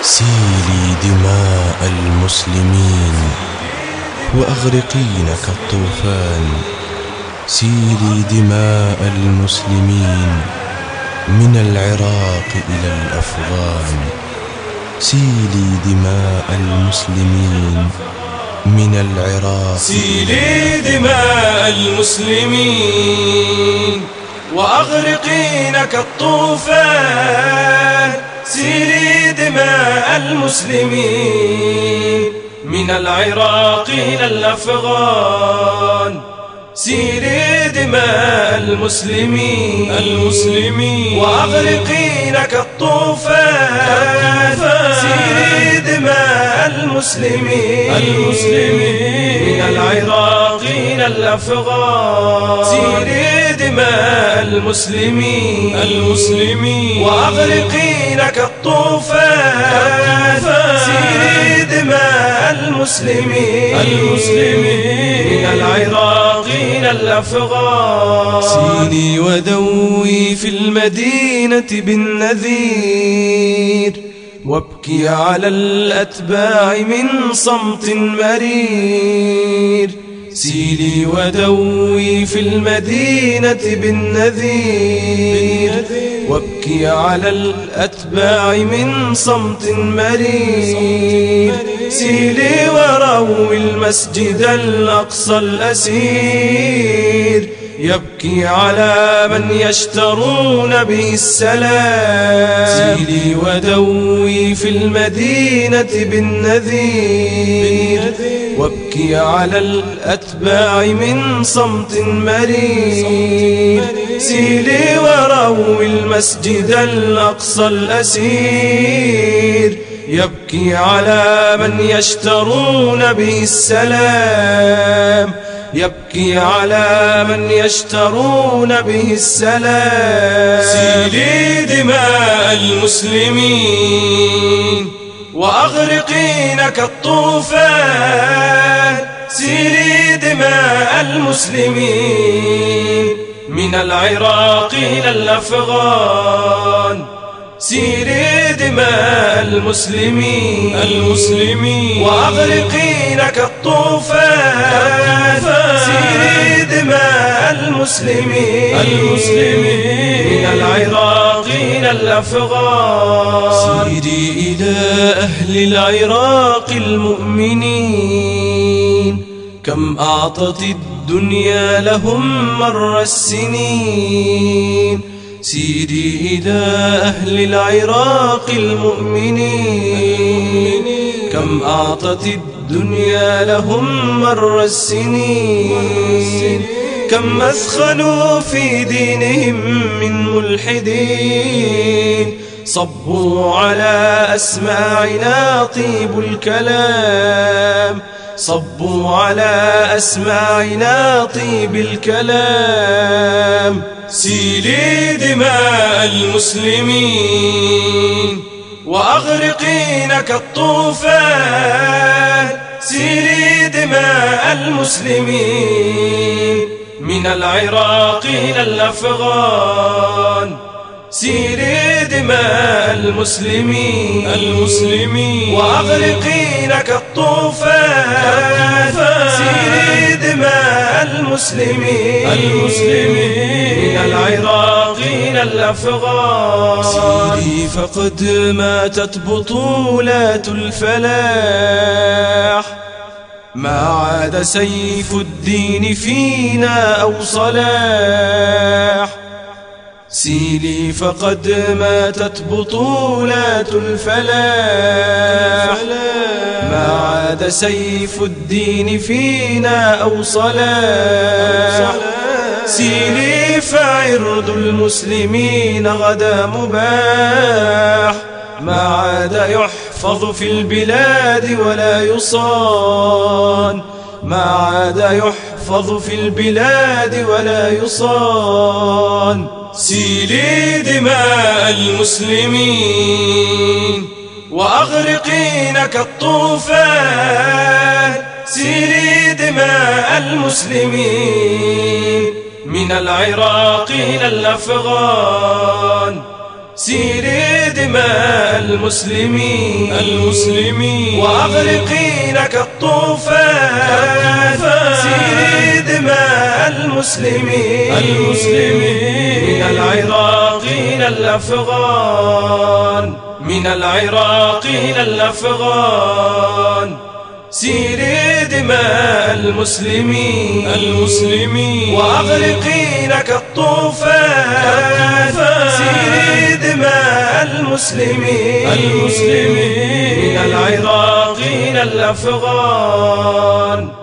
سيلي دماء المسلمين وأغرقين كالطوفان. سيلي دماء المسلمين من العراق إلى الأفغان. سيلي دماء المسلمين من العراق. سيلي دماء المسلمين وأغرقين كالطوفان. سيلي دماء المسلمين من العراق إلى الأفغان. سيلي دماء المسلمين وأغرقين كالطوفان. سيلي دماء المسلمين من العراق إلى الأفغان. سيلي دماء المسلمين وأغرقين كالطوفان. سيلي دماء المسلمين من العراق إلى الأفغان. سيلي ودوي في المدينة بالنذير، وابكي على الأتباع من صمت مرير. سيلي ودوي في المدينة بالنذير، وابكي على الأتباع من صمت مرير. سيلي وروي المسجد الأقصى الأسير، يبكي على من يشترون به السلام. سيلي ودوي في المدينة بالنذير، وابكي على الأتباع من صمت مرير. سيلي وروي المسجد الأقصى الأسير، يبكي على من يشترون به السلام. يبكي على من يشترون به السلام. سيلي دماء المسلمين وأغرقين كالطوفان. سيلي دماء المسلمين من العراق إلى الأفغان. سيلي دماء المسلمين وأغرقين كالطوفان. سيلي دماء المسلمين من العراق إلى الأفغان. سيري إلى أهل العراق المؤمنين، كم أعطت الدنيا لهم مر السنين. سيري إلى أهل العراق المؤمنين، كم أعطت الدنيا لهم مر السنين. كم أثخلوا في دينهم من ملحدين، صبوا على أسماعنا طيب الكلام. صبوا على أسماعنا طيب الكلام. سيلي دماء المسلمين وأغرقين كالطوفان. سيلي دماء المسلمين من العراق إلى الأفغان. سيلي دماء المسلمين وأغرقين كالطوفان. سيلي دماء المسلمين من العراق إلى الأفغان. سيلي فقد ماتت بطولات الفلاح، ما عاد سيف الدين فينا أو صلاح. سيلي فقد ماتت بطولات الفلاح، ما عاد سيف الدين فينا أو صلاح. سيلي فعرض المسلمين غدا مباح، ما عاد يحفظ في البلاد ولا يصان. ما عاد يحفظ في البلاد ولا يصان. سيلي دماء المسلمين وأغرقين كالطوفان. سيلي دماء المسلمين من العراق إلى الأفغان. سيلي دماء المسلمين وأغرقين كالطوفان سيلي دماء المسلمين من العراقيين الأفغان من العراقيين الأفغان سيلي دماء المسلمين وأغرقين كالطوفان سيلي دماء المسلمين من العراقيين الأفغان